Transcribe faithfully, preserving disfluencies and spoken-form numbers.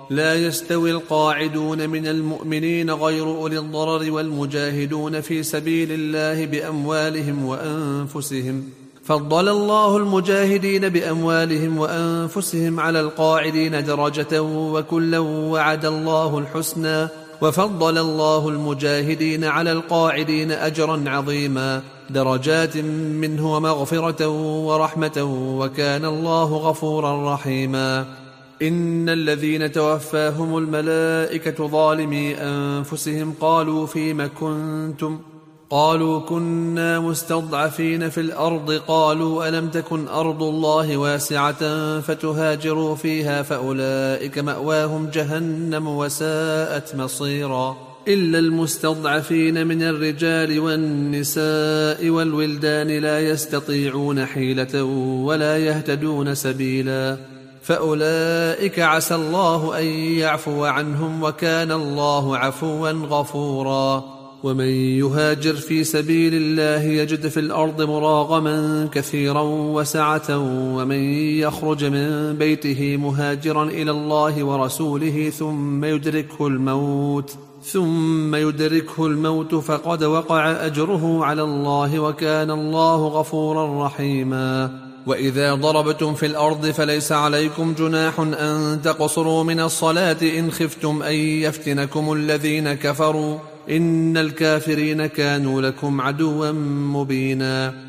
لا يستوي القاعدون من المؤمنين غير أولي الضرر والمجاهدون في سبيل الله بأموالهم وأنفسهم. فضل الله المجاهدين بأموالهم وأنفسهم على القاعدين درجة وكلا وعد الله الحسنى، وفضل الله المجاهدين على القاعدين أجرا عظيما، درجات منه ومغفرة ورحمة، وكان الله غفورا رحيما. إن الذين توفاهم الملائكة ظالمي أنفسهم قالوا فيم كنتم؟ قالوا كنا مستضعفين في الأرض. قالوا ألم تكن أرض الله واسعة فتهاجروا فيها فأولئك مأواهم جهنم وساءت مصيرا. إلا المستضعفين من الرجال والنساء والولدان لا يستطيعون حيلة ولا يهتدون سبيلا، فأولئك عسى الله أن يعفو عنهم، وكان الله عفوا غفورا. ومن يهاجر في سبيل الله يجد في الأرض مراغما كثيرا وسعة، ومن يخرج من بيته مهاجرا إلى الله ورسوله ثم يدركه الموت ثم يدركه الموت فقد وقع أجره على الله، وكان الله غفورا رحيما. وإذا ضربتم في الأرض فليس عليكم جناح أن تقصروا من الصلاة إن خفتم أن يفتنكم الذين كفروا، إن الكافرين كانوا لكم عدوا مبينا.